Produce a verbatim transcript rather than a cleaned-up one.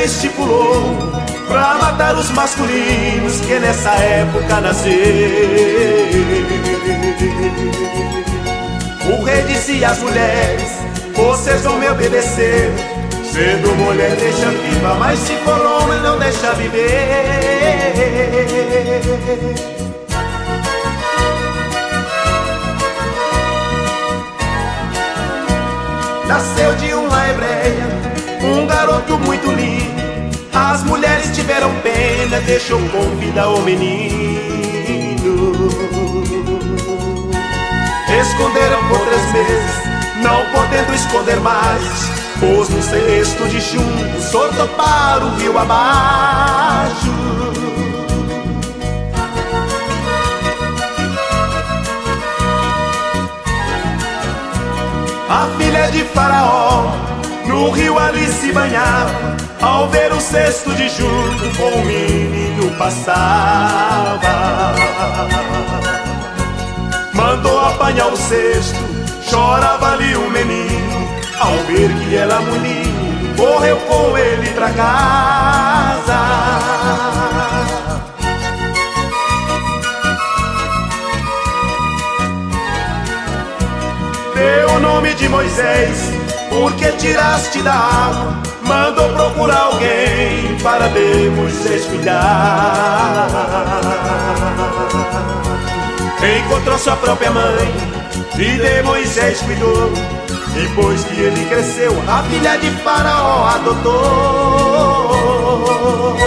estipulou pra matar os masculinos que nessa época nasceu. O rei disse às mulheres: vocês vão me obedecer. Sendo mulher deixa viva, mas se for homem não deixa viver. Nasceu de uma hebreia um garoto muito lindo. As mulheres tiveram pena, deixou com vida o menino. Esconderam por três meses, não podendo esconder mais, pôs no cesto de chumbo, soltou para o rio abaixo. A filha de Faraó no rio ali se banhava, ao ver o cesto de chumbo com o menino passava. Mandou apanhar o cesto, chorava ali o menino. Ao ver que ela menino, correu com ele pra casa. Deu o nome de Moisés, porque tiraste da água. Mandou procurar alguém para de Moisés cuidar. Encontrou sua própria mãe e de Moisés cuidou. Depois que ele cresceu, a filha de Faraó adotou.